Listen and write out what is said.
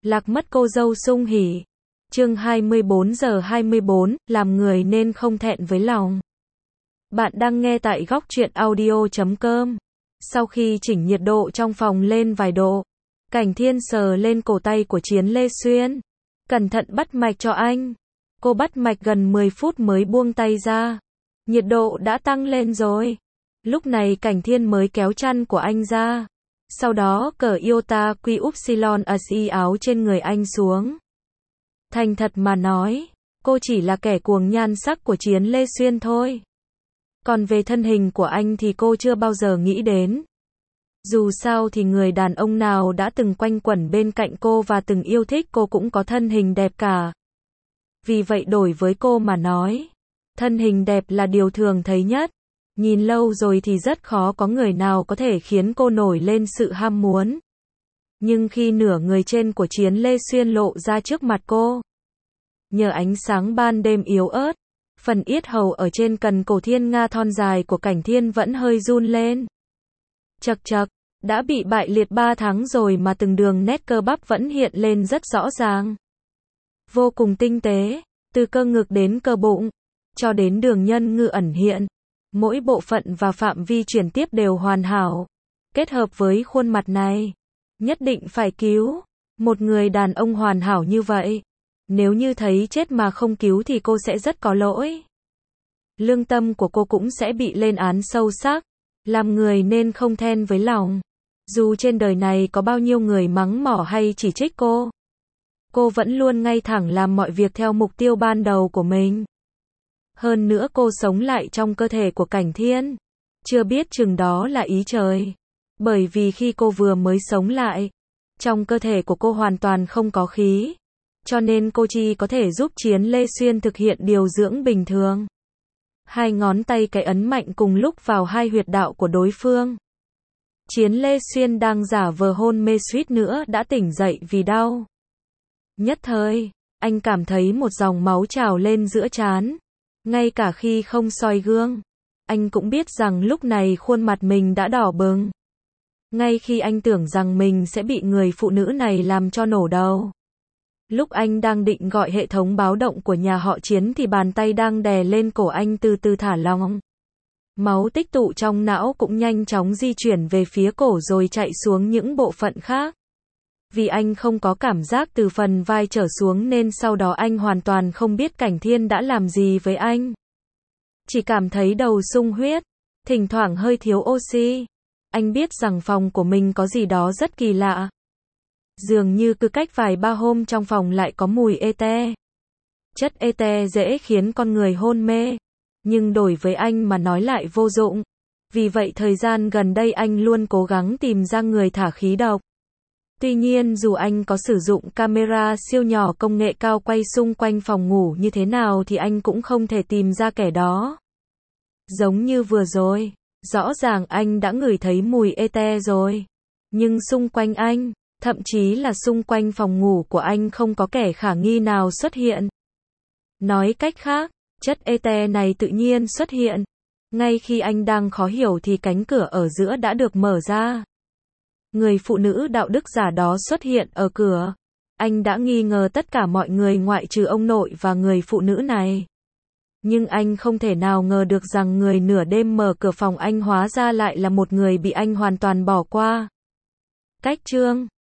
Lạc mất cô dâu sung hỉ. Chương 24 giờ 24, làm người nên không thẹn với lòng. Bạn đang nghe tại góc truyện audio.com. Sau khi chỉnh nhiệt độ trong phòng lên vài độ, Cảnh Thiên sờ lên cổ tay của Chiến Lê Xuyên. Cẩn thận bắt mạch cho anh. Cô bắt mạch gần 10 phút mới buông tay ra. Nhiệt độ đã tăng lên rồi. Lúc này Cảnh Thiên mới kéo chăn của anh ra. Sau đó cởi iota quy upsilon asi áo trên người anh xuống. Thành thật mà nói, cô chỉ là kẻ cuồng nhan sắc của Chiến Lê Xuyên thôi. Còn về thân hình của anh thì cô chưa bao giờ nghĩ đến. Dù sao thì người đàn ông nào đã từng quanh quẩn bên cạnh cô và từng yêu thích cô cũng có thân hình đẹp cả. Vì vậy đối với cô mà nói, thân hình đẹp là điều thường thấy nhất. Nhìn lâu rồi thì rất khó có người nào có thể khiến cô nổi lên sự ham muốn. Nhưng khi nửa người trên của Chiến Lê Xuyên lộ ra trước mặt cô, nhờ ánh sáng ban đêm yếu ớt, phần yết hầu ở trên cần cổ thiên nga thon dài của Cảnh Thiên vẫn hơi run lên. Chậc chậc, đã bị bại liệt 3 tháng rồi mà từng đường nét cơ bắp vẫn hiện lên rất rõ ràng. Vô cùng tinh tế, từ cơ ngực đến cơ bụng, cho đến đường nhân ngư ẩn hiện. Mỗi bộ phận và phạm vi chuyển tiếp đều hoàn hảo. Kết hợp với khuôn mặt này, nhất định phải cứu. Một người đàn ông hoàn hảo như vậy, nếu như thấy chết mà không cứu thì cô sẽ rất có lỗi. Lương tâm của cô cũng sẽ bị lên án sâu sắc. Làm người nên không thẹn với lòng. Dù trên đời này có bao nhiêu người mắng mỏ hay chỉ trích cô vẫn luôn ngay thẳng làm mọi việc theo mục tiêu ban đầu của mình. Hơn nữa cô sống lại trong cơ thể của Cảnh Thiên. Chưa biết chừng đó là ý trời. Bởi vì khi cô vừa mới sống lại, trong cơ thể của cô hoàn toàn không có khí. Cho nên cô chỉ có thể giúp Chiến Lê Xuyên thực hiện điều dưỡng bình thường. Hai ngón tay cái ấn mạnh cùng lúc vào hai huyệt đạo của đối phương. Chiến Lê Xuyên đang giả vờ hôn mê suýt nữa đã tỉnh dậy vì đau. Nhất thời, anh cảm thấy một dòng máu trào lên giữa trán. Ngay cả khi không soi gương, anh cũng biết rằng lúc này khuôn mặt mình đã đỏ bừng. Ngay khi anh tưởng rằng mình sẽ bị người phụ nữ này làm cho nổ đầu. Lúc anh đang định gọi hệ thống báo động của nhà họ Chiến thì bàn tay đang đè lên cổ anh từ từ thả lỏng. Máu tích tụ trong não cũng nhanh chóng di chuyển về phía cổ rồi chạy xuống những bộ phận khác. Vì anh không có cảm giác từ phần vai trở xuống nên sau đó anh hoàn toàn không biết Cảnh Thiên đã làm gì với anh. Chỉ cảm thấy đầu sung huyết, thỉnh thoảng hơi thiếu oxy. Anh biết rằng phòng của mình có gì đó rất kỳ lạ. Dường như cứ cách vài ba hôm trong phòng lại có mùi ete. Chất ete dễ khiến con người hôn mê. Nhưng đối với anh mà nói lại vô dụng. Vì vậy thời gian gần đây anh luôn cố gắng tìm ra người thả khí độc. Tuy nhiên dù anh có sử dụng camera siêu nhỏ công nghệ cao quay xung quanh phòng ngủ như thế nào thì anh cũng không thể tìm ra kẻ đó. Giống như vừa rồi, rõ ràng anh đã ngửi thấy mùi ete rồi. Nhưng xung quanh anh, thậm chí là xung quanh phòng ngủ của anh không có kẻ khả nghi nào xuất hiện. Nói cách khác, chất ete này tự nhiên xuất hiện. Ngay khi anh đang khó hiểu thì cánh cửa ở giữa đã được mở ra. Người phụ nữ đạo đức giả đó xuất hiện ở cửa. Anh đã nghi ngờ tất cả mọi người ngoại trừ ông nội và người phụ nữ này. Nhưng anh không thể nào ngờ được rằng người nửa đêm mở cửa phòng anh hóa ra lại là một người bị anh hoàn toàn bỏ qua. Cách chương